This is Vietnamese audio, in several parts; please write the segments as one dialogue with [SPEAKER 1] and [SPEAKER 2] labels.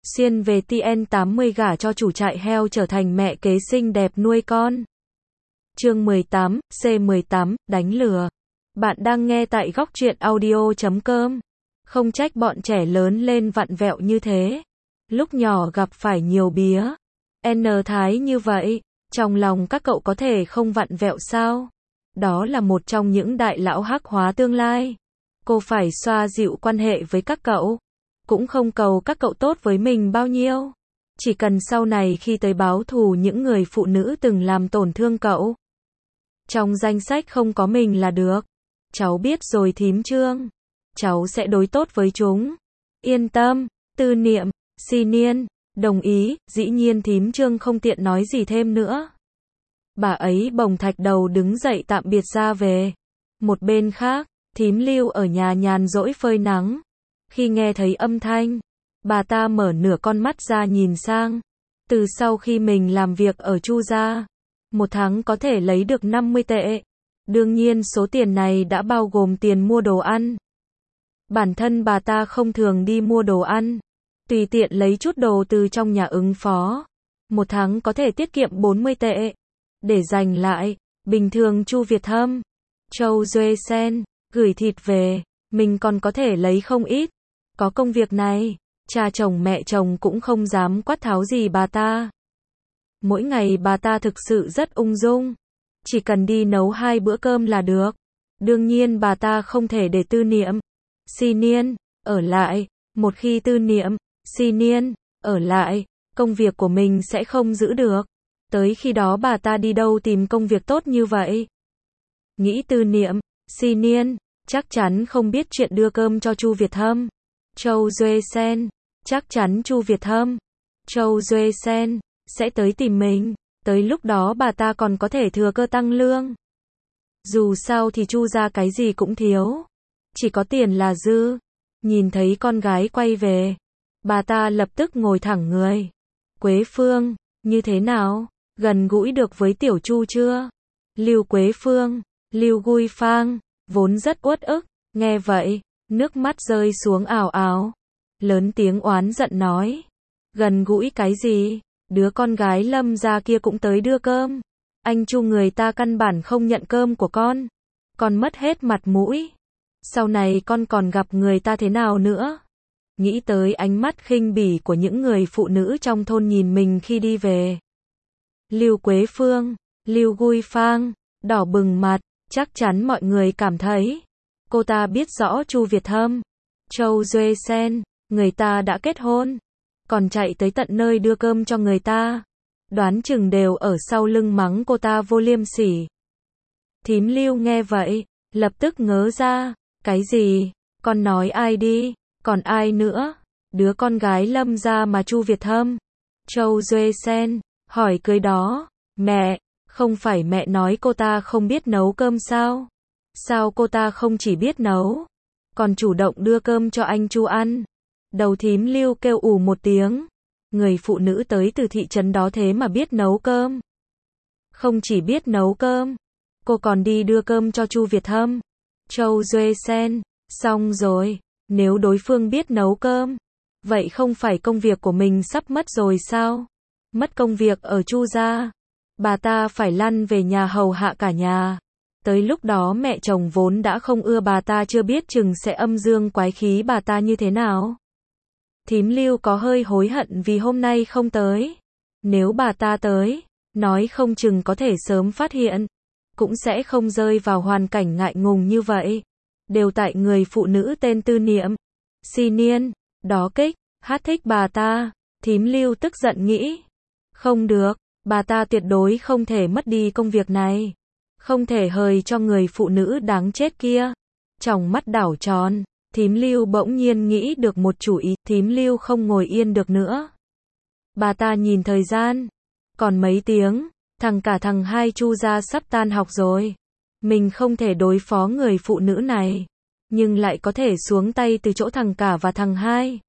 [SPEAKER 1] Xuyên về TN80 gả cho chủ trại heo trở thành mẹ kế xinh đẹp nuôi con. Chương 18, C18, đánh lừa. Bạn đang nghe tại góc truyện audio.com. Không trách bọn trẻ lớn lên vặn vẹo như thế. Lúc nhỏ gặp phải nhiều bía. N thái như vậy, trong lòng các cậu có thể không vặn vẹo sao? Đó là một trong những đại lão hắc hóa tương lai. Cô phải xoa dịu quan hệ với các cậu. Cũng không cầu các cậu tốt với mình bao nhiêu. Chỉ cần sau này khi tới báo thù những người phụ nữ từng làm tổn thương cậu. Trong danh sách không có mình là được. Cháu biết rồi thím Trương. Cháu sẽ đối tốt với chúng. Yên tâm. Tư Niệm, Xi Niên, đồng ý. Dĩ nhiên thím Trương không tiện nói gì thêm nữa. Bà ấy bồng thạch đầu đứng dậy tạm biệt ra về. Một bên khác, thím Lưu ở nhà nhàn rỗi phơi nắng. Khi nghe thấy âm thanh, bà ta mở nửa con mắt ra nhìn sang. Từ sau khi mình làm việc ở Chu gia, một tháng có thể lấy được 50 tệ. Đương nhiên số tiền này đã bao gồm tiền mua đồ ăn. Bản thân bà ta không thường đi mua đồ ăn, tùy tiện lấy chút đồ từ trong nhà ứng phó. Một tháng có thể tiết kiệm 40 tệ. Để dành lại, bình thường Chu Việt Hâm, Châu Duệ Sen, gửi thịt về, mình còn có thể lấy không ít. Có công việc này, cha chồng mẹ chồng cũng không dám quát tháo gì bà ta. Mỗi ngày bà ta thực sự rất ung dung. Chỉ cần đi nấu 2 bữa cơm là được. Đương nhiên bà ta không thể để Tư Niệm, Xi Niên ở lại. Một khi Tư Niệm, Xi Niên ở lại, công việc của mình sẽ không giữ được. Tới khi đó bà ta đi đâu tìm công việc tốt như vậy? Nghĩ Tư Niệm, Xi Niên chắc chắn không biết chuyện đưa cơm cho Chu Việt Hâm. Châu Duệ Sen, chắc chắn Chu Việt Hâm, Châu Duệ Sen sẽ tới tìm mình. Tới lúc đó bà ta còn có thể thừa cơ tăng lương. Dù sao thì Chu gia cái gì cũng thiếu, chỉ có tiền là dư. Nhìn thấy con gái quay về, bà ta lập tức ngồi thẳng người. Quế Phương, như thế nào? Gần gũi được với tiểu Chu chưa? Lưu Quế Phương, Lưu Gui Phang, vốn rất uất ức, nghe vậy, nước mắt rơi xuống ào ào. Lớn tiếng oán giận nói. Gần gũi cái gì? Đứa con gái Lâm gia kia cũng tới đưa cơm. Anh Chu người ta căn bản không nhận cơm của con. Con mất hết mặt mũi. Sau này con còn gặp người ta thế nào nữa? Nghĩ tới ánh mắt khinh bỉ của những người phụ nữ trong thôn nhìn mình khi đi về. Lưu Quế Phương, Lưu Gui Phang, đỏ bừng mặt, chắc chắn mọi người cảm thấy. Cô ta biết rõ Chu Việt Hâm, Châu Duệ Sen, người ta đã kết hôn. Còn chạy tới tận nơi đưa cơm cho người ta. Đoán chừng đều ở sau lưng mắng cô ta vô liêm sỉ. Thím Lưu nghe vậy, lập tức ngớ ra. Cái gì? Con nói ai đi? Còn ai nữa? Đứa con gái Lâm gia mà Chu Việt Hâm, Châu Duệ Sen hỏi cưới đó. Mẹ, không phải mẹ nói cô ta không biết nấu cơm sao? Sao cô ta không chỉ biết nấu, còn chủ động đưa cơm cho anh Chu ăn? Đầu thím Lưu kêu ù một tiếng. Người phụ nữ tới từ thị trấn đó thế mà biết nấu cơm. Không chỉ biết nấu cơm, cô còn đi đưa cơm cho Chu Việt Hâm, Châu Duệ Sen. Xong rồi, nếu đối phương biết nấu cơm, vậy không phải công việc của mình sắp mất rồi sao? Mất công việc ở Chu gia, bà ta phải lăn về nhà hầu hạ cả nhà. Tới lúc đó mẹ chồng vốn đã không ưa bà ta chưa biết chừng sẽ âm dương quái khí bà ta như thế nào. Thím Lưu có hơi hối hận vì hôm nay không tới. Nếu bà ta tới, nói không chừng có thể sớm phát hiện, cũng sẽ không rơi vào hoàn cảnh ngại ngùng như vậy. Đều tại người phụ nữ tên Tư Niệm, Xi Niên, đó kích, hát thích bà ta. Thím Lưu tức giận nghĩ. Không được, bà ta tuyệt đối không thể mất đi công việc này. Không thể hời cho người phụ nữ đáng chết kia. Tròng mắt đảo tròn, thím Lưu bỗng nhiên nghĩ được một chủ ý. Thím Lưu không ngồi yên được nữa. Bà ta nhìn thời gian. Còn mấy tiếng, thằng hai Chu gia sắp tan học rồi. Mình không thể đối phó người phụ nữ này, nhưng lại có thể xuống tay từ chỗ thằng cả và thằng hai.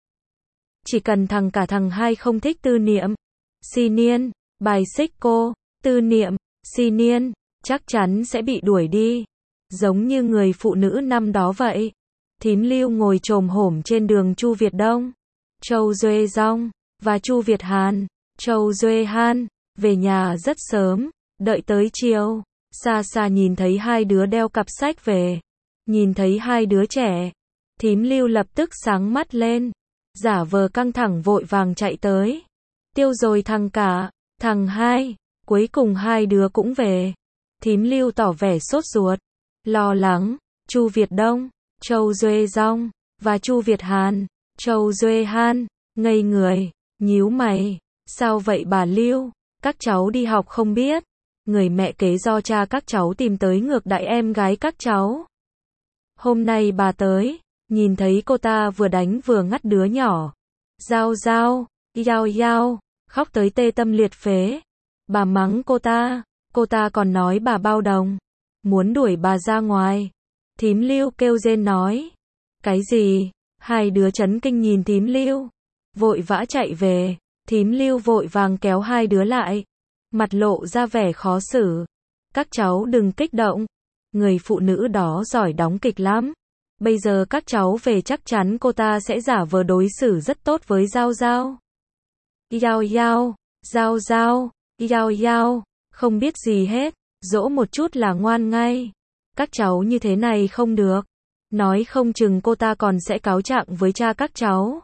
[SPEAKER 1] Chỉ cần thằng hai không thích Tư Niệm, Xi Niên, bài xích cô, Tư Niệm, Xi Niên, chắc chắn sẽ bị đuổi đi. Giống như người phụ nữ năm đó vậy. Thím Lưu ngồi chồm hổm trên đường Chu Việt Đông, Châu Duệ Dong, và Chu Việt Hàn, Châu Duệ Han, về nhà rất sớm, đợi tới chiều, xa xa nhìn thấy hai đứa đeo cặp sách về, nhìn thấy hai đứa trẻ, thím Lưu lập tức sáng mắt lên, giả vờ căng thẳng vội vàng chạy tới, tiêu rồi thằng cả, thằng hai, cuối cùng hai đứa cũng về, thím Lưu tỏ vẻ sốt ruột, lo lắng, Chu Việt Đông, Châu Duệ Dong, và Chu Việt Hàn, Châu Duệ Han, ngây người, nhíu mày, sao vậy bà Lưu, các cháu đi học không biết, người mẹ kế do cha các cháu tìm tới ngược đãi em gái các cháu. Hôm nay bà tới, nhìn thấy cô ta vừa đánh vừa ngắt đứa nhỏ. Giao giao, yao yao, khóc tới tê tâm liệt phế. Bà mắng cô ta còn nói bà bao đồng, muốn đuổi bà ra ngoài. Thím Lưu kêu rên nói. Cái gì? Hai đứa chấn kinh nhìn thím Lưu, vội vã chạy về, thím Lưu vội vàng kéo hai đứa lại, mặt lộ ra vẻ khó xử. Các cháu đừng kích động, người phụ nữ đó giỏi đóng kịch lắm. Bây giờ các cháu về chắc chắn cô ta sẽ giả vờ đối xử rất tốt với Giao Giao. Yao yao, Giao Giao, yao yao, không biết gì hết, dỗ một chút là ngoan ngay. Các cháu như thế này không được, nói không chừng cô ta còn sẽ cáo trạng với cha các cháu.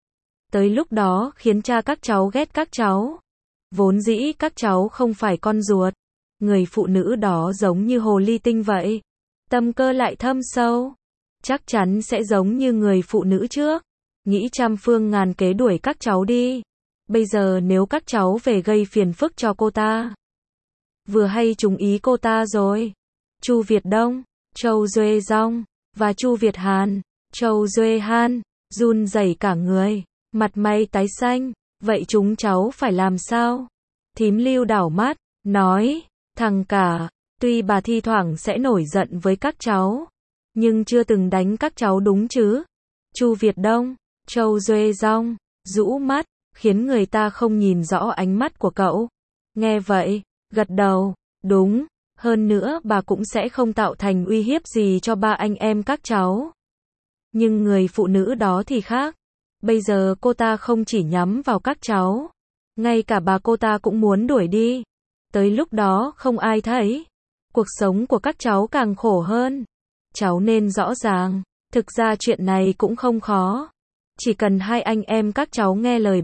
[SPEAKER 1] Tới lúc đó khiến cha các cháu ghét các cháu. Vốn dĩ các cháu không phải con ruột. Người phụ nữ đó giống như hồ ly tinh vậy. Tâm cơ lại thâm sâu. Chắc chắn sẽ giống như người phụ nữ trước. Nghĩ trăm phương ngàn kế đuổi các cháu đi. Bây giờ nếu các cháu về gây phiền phức cho cô ta, vừa hay trúng ý cô ta rồi. Chu Việt Đông, Châu Duệ Dong, và Chu Việt Hàn, Châu Duệ Han, run rẩy cả người, mặt mày tái xanh. Vậy chúng cháu phải làm sao? Thím Lưu đảo mắt, nói, thằng cả, tuy bà thi thoảng sẽ nổi giận với các cháu, nhưng chưa từng đánh các cháu đúng chứ? Chu Việt Đông, Châu Duệ Dong, rũ mắt, khiến người ta không nhìn rõ ánh mắt của cậu. Nghe vậy, gật đầu, đúng, hơn nữa bà cũng sẽ không tạo thành uy hiếp gì cho ba anh em các cháu. Nhưng người phụ nữ đó thì khác. Bây giờ cô ta không chỉ nhắm vào các cháu, ngay cả bà cô ta cũng muốn đuổi đi. Tới lúc đó không ai thấy, cuộc sống của các cháu càng khổ hơn. Cháu nên rõ ràng, thực ra chuyện này cũng không khó. Chỉ cần hai anh em các cháu nghe lời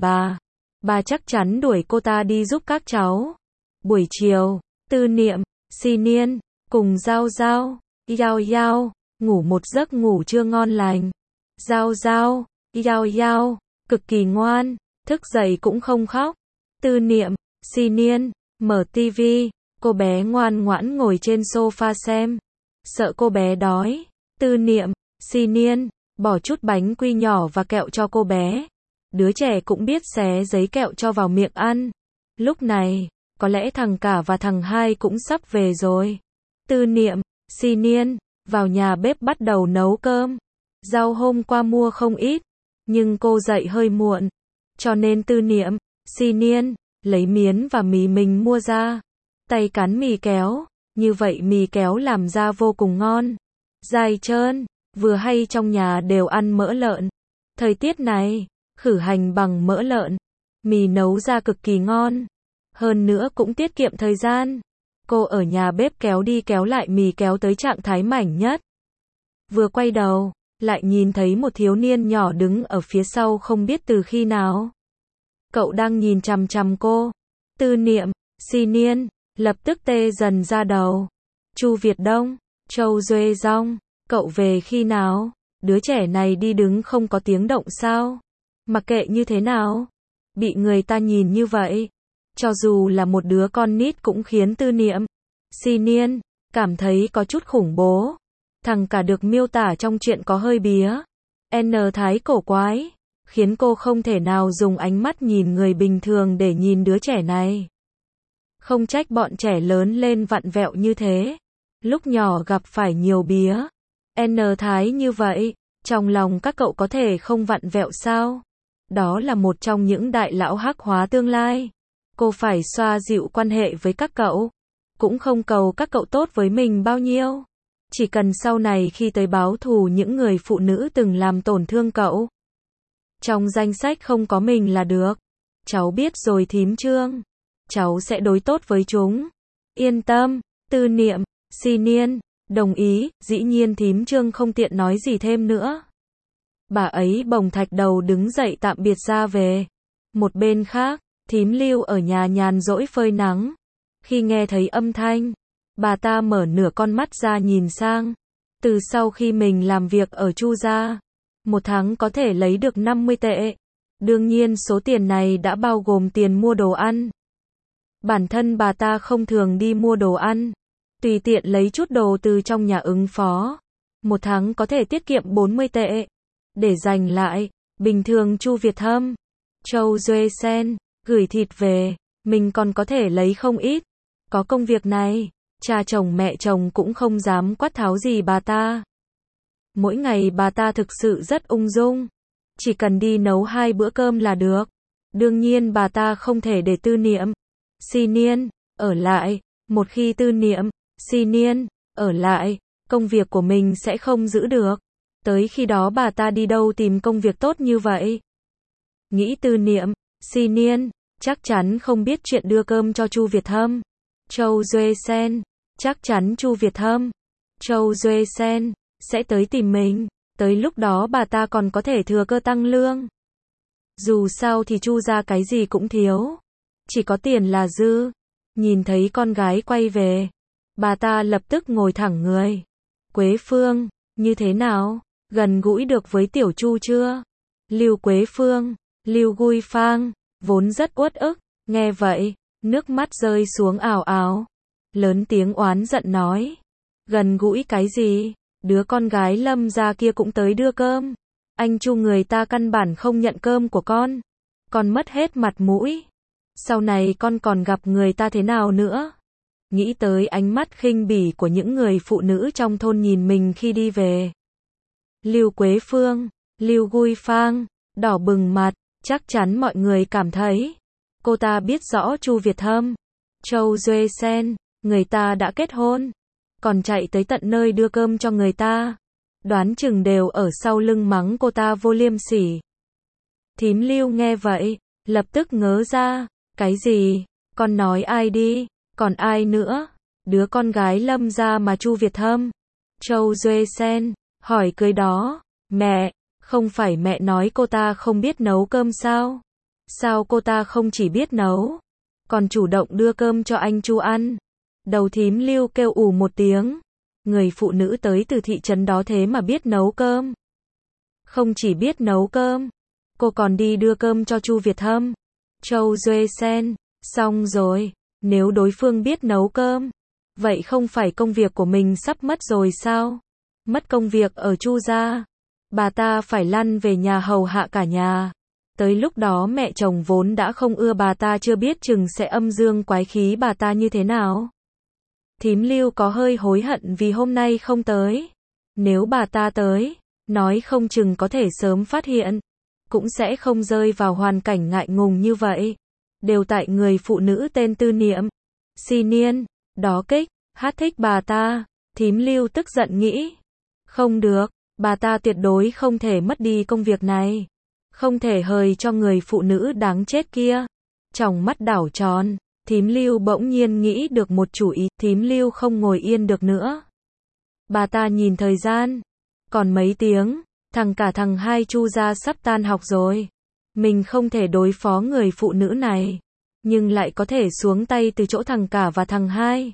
[SPEAKER 1] bà chắc chắn đuổi cô ta đi giúp các cháu. Buổi chiều, Tư Niệm, Xi Niên, cùng Giao Giao, Yao Yao, ngủ một giấc ngủ trưa ngon lành. Giao Giao, Yao Yao, cực kỳ ngoan, thức dậy cũng không khóc. Tư Niệm, Xi Niên, mở tivi, cô bé ngoan ngoãn ngồi trên sofa xem. Sợ cô bé đói, Tư Niệm, Xi Niên, bỏ chút bánh quy nhỏ và kẹo cho cô bé. Đứa trẻ cũng biết xé giấy kẹo cho vào miệng ăn. Lúc này, có lẽ thằng cả và thằng hai cũng sắp về rồi. Tư Niệm, Xi Niên, vào nhà bếp bắt đầu nấu cơm. Rau hôm qua mua không ít, nhưng cô dậy hơi muộn, cho nên Tư Niệm, Xi Niên, lấy miến và mì mình mua ra. Tay cán mì kéo, như vậy mì kéo làm ra vô cùng ngon. Dai trơn, vừa hay trong nhà đều ăn mỡ lợn. Thời tiết này, khử hành bằng mỡ lợn, mì nấu ra cực kỳ ngon. Hơn nữa cũng tiết kiệm thời gian. Cô ở nhà bếp kéo đi kéo lại mì kéo tới trạng thái mảnh nhất. Vừa quay đầu, lại nhìn thấy một thiếu niên nhỏ đứng ở phía sau không biết từ khi nào. Cậu đang nhìn chằm chằm cô. Tư Niệm, Xi Niên, lập tức tê dần ra đầu. Chu Việt Đông, Châu Duệ Dong, cậu về khi nào? Đứa trẻ này đi đứng không có tiếng động sao? Mặc kệ như thế nào, bị người ta nhìn như vậy, cho dù là một đứa con nít cũng khiến Tư Niệm, Xi Niên, cảm thấy có chút khủng bố. Thằng cả được miêu tả trong chuyện có hơi bía, thái cổ quái, khiến cô không thể nào dùng ánh mắt nhìn người bình thường để nhìn đứa trẻ này. Không trách bọn trẻ lớn lên vặn vẹo như thế. Lúc nhỏ gặp phải nhiều bía, thái như vậy, trong lòng các cậu có thể không vặn vẹo sao? Đó là một trong những đại lão hắc hóa tương lai. Cô phải xoa dịu quan hệ với các cậu, cũng không cầu các cậu tốt với mình bao nhiêu. Chỉ cần sau này khi tới báo thù những người phụ nữ từng làm tổn thương cậu, trong danh sách không có mình là được. Cháu biết rồi thím Trương. Cháu sẽ đối tốt với chúng. Yên tâm. Tư Niệm, Xi Niên, đồng ý, dĩ nhiên thím Trương không tiện nói gì thêm nữa. Bà ấy bồng thạch đầu đứng dậy tạm biệt ra về. Một bên khác, thím Lưu ở nhà nhàn rỗi phơi nắng. Khi nghe thấy âm thanh, bà ta mở nửa con mắt ra nhìn sang. Từ sau khi mình làm việc ở Chu gia, một tháng có thể lấy được 50 tệ. Đương nhiên số tiền này đã bao gồm tiền mua đồ ăn. Bản thân bà ta không thường đi mua đồ ăn, tùy tiện lấy chút đồ từ trong nhà ứng phó. Một tháng có thể tiết kiệm 40 tệ. Để dành lại, bình thường Chu Việt Hâm, Châu Duệ Sen, gửi thịt về, mình còn có thể lấy không ít. Có công việc này, cha chồng mẹ chồng cũng không dám quát tháo gì bà ta. Mỗi ngày bà ta thực sự rất ung dung. Chỉ cần đi nấu 2 bữa cơm là được. Đương nhiên bà ta không thể để Tư Niệm, Xi Niên ở lại. Một khi Tư Niệm, Xi Niên ở lại, công việc của mình sẽ không giữ được. Tới khi đó bà ta đi đâu tìm công việc tốt như vậy? Nghĩ Tư Niệm, Xi Niên chắc chắn không biết chuyện đưa cơm cho Chu Việt Hâm, Châu Duệ Sen. Chắc chắn Chu Việt Hâm, Châu Duệ Sen sẽ tới tìm mình. Tới lúc đó bà ta còn có thể thừa cơ tăng lương. Dù sao thì Chu gia cái gì cũng thiếu, chỉ có tiền là dư. Nhìn thấy con gái quay về, bà ta lập tức ngồi thẳng người. Quế Phương, như thế nào? Gần gũi được với tiểu Chu chưa? Lưu Quế Phương, Lưu Gui Phang, vốn rất uất ức, nghe vậy, nước mắt rơi xuống ào ào. Lớn tiếng oán giận nói. Gần gũi cái gì? Đứa con gái Lâm gia kia cũng tới đưa cơm. Anh Chu người ta căn bản không nhận cơm của con. Con mất hết mặt mũi. Sau này con còn gặp người ta thế nào nữa? Nghĩ tới ánh mắt khinh bỉ của những người phụ nữ trong thôn nhìn mình khi đi về. Lưu Quế Phương, Lưu Gui Phang, đỏ bừng mặt, chắc chắn mọi người cảm thấy. Cô ta biết rõ Chu Việt Hâm, Châu Duệ Sen, người ta đã kết hôn. Còn chạy tới tận nơi đưa cơm cho người ta. Đoán chừng đều ở sau lưng mắng cô ta vô liêm sỉ. Thím Lưu nghe vậy, lập tức ngớ ra. Cái gì? Con nói ai đi? Còn ai nữa? Đứa con gái Lâm gia mà Chu Việt Hâm, Châu Duệ Sen hỏi cưới đó. Mẹ, không phải mẹ nói cô ta không biết nấu cơm sao? Sao cô ta không chỉ biết nấu, còn chủ động đưa cơm cho anh Chu ăn? Đầu thím Lưu kêu ù một tiếng. Người phụ nữ tới từ thị trấn đó thế mà biết nấu cơm. Không chỉ biết nấu cơm, cô còn đi đưa cơm cho Chu Việt Hâm, Châu Duệ Sen. Xong rồi, nếu đối phương biết nấu cơm, vậy không phải công việc của mình sắp mất rồi sao? Mất công việc ở Chu gia, bà ta phải lăn về nhà hầu hạ cả nhà. Tới lúc đó mẹ chồng vốn đã không ưa bà ta chưa biết chừng sẽ âm dương quái khí bà ta như thế nào. Thím Lưu có hơi hối hận vì hôm nay không tới. Nếu bà ta tới, nói không chừng có thể sớm phát hiện, cũng sẽ không rơi vào hoàn cảnh ngại ngùng như vậy. Đều tại người phụ nữ tên Tư Niệm, Xi Niên, đó kích, hát thích bà ta. Thím Lưu tức giận nghĩ. Không được, bà ta tuyệt đối không thể mất đi công việc này. Không thể hời cho người phụ nữ đáng chết kia. Tròng mắt đảo tròn. Thím Lưu bỗng nhiên nghĩ được một chủ ý. Thím Lưu không ngồi yên được nữa. Bà ta nhìn thời gian. Còn mấy tiếng, thằng hai Chu gia sắp tan học rồi. Mình không thể đối phó người phụ nữ này, nhưng lại có thể xuống tay từ chỗ thằng cả và thằng hai.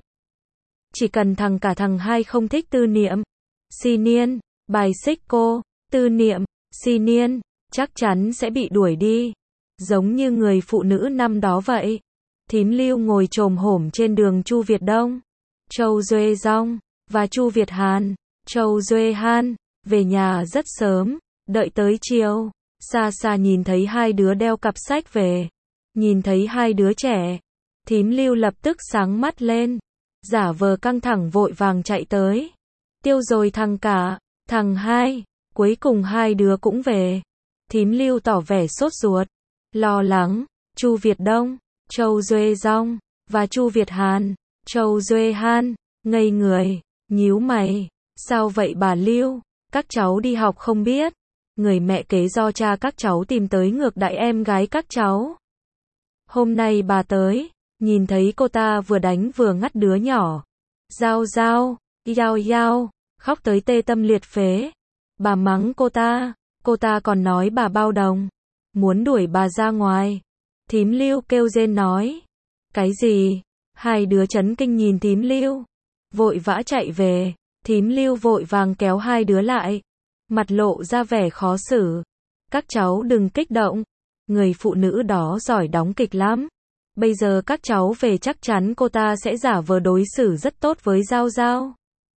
[SPEAKER 1] Chỉ cần thằng hai không thích Tư Niệm, Xi Niên, bài xích cô, Tư Niệm, Xi Niên, chắc chắn sẽ bị đuổi đi. Giống như người phụ nữ năm đó vậy. Thím Lưu ngồi chồm hổm trên đường Chu Việt Đông, Châu Duệ Dong, và Chu Việt Hàn, Châu Duệ Han, về nhà rất sớm, đợi tới chiều. Xa xa nhìn thấy hai đứa đeo cặp sách về. Nhìn thấy hai đứa trẻ, thím Lưu lập tức sáng mắt lên. Giả vờ căng thẳng vội vàng chạy tới. Tiêu rồi thằng cả, thằng hai, cuối cùng hai đứa cũng về. Thím Lưu tỏ vẻ sốt ruột, lo lắng. Chu Việt Đông, Châu Duệ Dong, và Chu Việt Hàn, Châu Duệ Han, ngây người, nhíu mày. Sao vậy bà Lưu? Các cháu đi học không biết. Người mẹ kế do cha các cháu tìm tới ngược đãi em gái các cháu. Hôm nay bà tới, nhìn thấy cô ta vừa đánh vừa ngắt đứa nhỏ. Giao giao, yao yao, khóc tới tê tâm liệt phế. Bà mắng cô ta còn nói bà bao đồng, muốn đuổi bà ra ngoài. Thím Lưu kêu rên nói. Cái gì? Hai đứa chấn kinh nhìn thím Lưu, vội vã chạy về. Thím Lưu vội vàng kéo hai đứa lại, mặt lộ ra vẻ khó xử. Các cháu đừng kích động, người phụ nữ đó giỏi đóng kịch lắm. Bây giờ các cháu về chắc chắn cô ta sẽ giả vờ đối xử rất tốt với Giao Giao.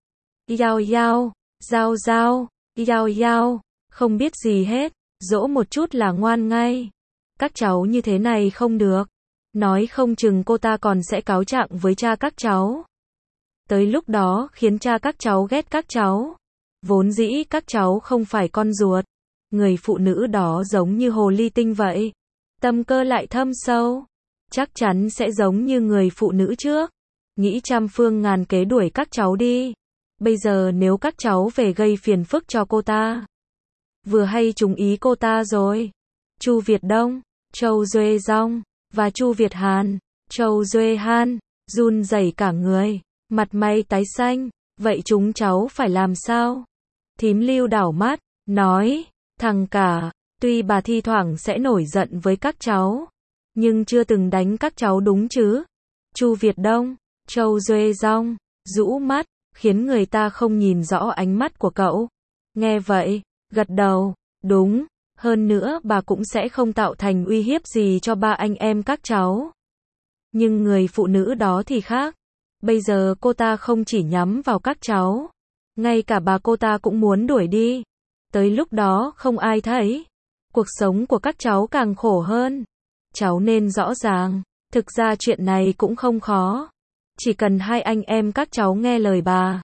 [SPEAKER 1] Yao yao, Giao Giao, yao yao, không biết gì hết, dỗ một chút là ngoan ngay. Các cháu như thế này không được, nói không chừng cô ta còn sẽ cáo trạng với cha các cháu. Tới lúc đó khiến cha các cháu ghét các cháu. Vốn dĩ các cháu không phải con ruột. Người phụ nữ đó giống như hồ ly tinh vậy. Tâm cơ lại thâm sâu. Chắc chắn sẽ giống như người phụ nữ trước. Nghĩ trăm phương ngàn kế đuổi các cháu đi. Bây giờ nếu các cháu về gây phiền phức cho cô ta, vừa hay trúng ý cô ta rồi. Chu Việt Đông, Châu Duệ Dong và Chu Việt Hàn, Châu Duệ Han run rẩy cả người, mặt mày tái xanh. Vậy chúng cháu phải làm sao? Thím Lưu đảo mắt, nói, thằng cả, tuy bà thi thoảng sẽ nổi giận với các cháu, nhưng chưa từng đánh các cháu đúng chứ? Chu Việt Đông, Châu Duệ Dong rũ mắt, khiến người ta không nhìn rõ ánh mắt của cậu. Nghe vậy, gật đầu, đúng, hơn nữa bà cũng sẽ không tạo thành uy hiếp gì cho ba anh em các cháu. Nhưng người phụ nữ đó thì khác. Bây giờ cô ta không chỉ nhắm vào các cháu, ngay cả bà cô ta cũng muốn đuổi đi. Tới lúc đó không ai thấy, cuộc sống của các cháu càng khổ hơn. Cháu nên rõ ràng, thực ra chuyện này cũng không khó. Chỉ cần hai anh em các cháu nghe lời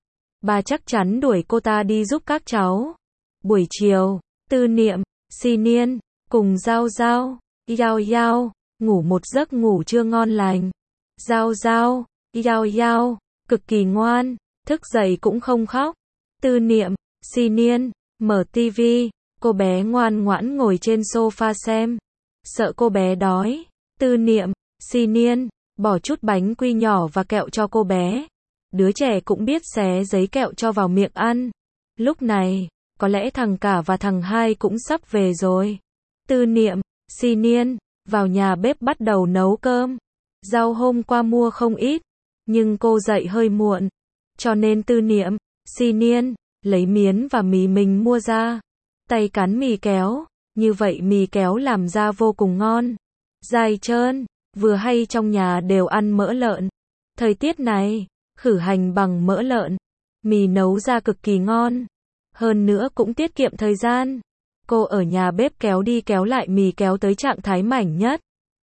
[SPEAKER 1] bà chắc chắn đuổi cô ta đi giúp các cháu. Buổi chiều, Tư Niệm, Xi Niên cùng Giao Giao, Yao Yao ngủ một giấc ngủ trưa ngon lành. Giao Giao, Yao Yao cực kỳ ngoan, thức dậy cũng không khóc. Tư Niệm, Xi Niên mở tivi, cô bé ngoan ngoãn ngồi trên sofa xem. Sợ cô bé đói, Tư Niệm, Xi Niên bỏ chút bánh quy nhỏ và kẹo cho cô bé. Đứa trẻ cũng biết xé giấy kẹo cho vào miệng ăn. Lúc này, có lẽ thằng cả và thằng hai cũng sắp về rồi. Tư Niệm, Xi Niên vào nhà bếp bắt đầu nấu cơm. Rau hôm qua mua không ít, nhưng cô dậy hơi muộn, cho nên Tư Niệm, Xi Niên lấy miến và mì mình mua ra, tay cán mì kéo. Như vậy mì kéo làm ra vô cùng ngon, dai trơn, vừa hay trong nhà đều ăn mỡ lợn. Thời tiết này, khử hành bằng mỡ lợn, mì nấu ra cực kỳ ngon. Hơn nữa cũng tiết kiệm thời gian. Cô ở nhà bếp kéo đi kéo lại mì kéo tới trạng thái mảnh nhất.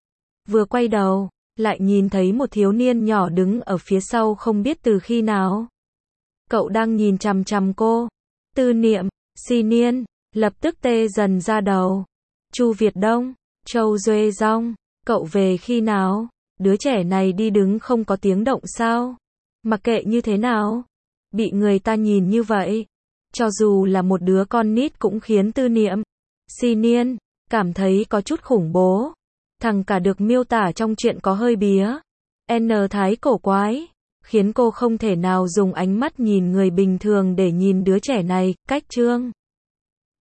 [SPEAKER 1] Vừa quay đầu, lại nhìn thấy một thiếu niên nhỏ đứng ở phía sau không biết từ khi nào. Cậu đang nhìn chằm chằm cô. Tư Niệm, Xi Niên lập tức tê dần ra đầu. Chu Việt Đông, Châu Duệ Dong, cậu về khi nào? Đứa trẻ này đi đứng không có tiếng động sao? Mặc kệ như thế nào, bị người ta nhìn như vậy, cho dù là một đứa con nít cũng khiến Tư Niệm, Xi Niên cảm thấy có chút khủng bố. Thằng cả được miêu tả trong chuyện có hơi bía, thái cổ quái, khiến cô không thể nào dùng ánh mắt nhìn người bình thường để nhìn đứa trẻ này. Cách Trương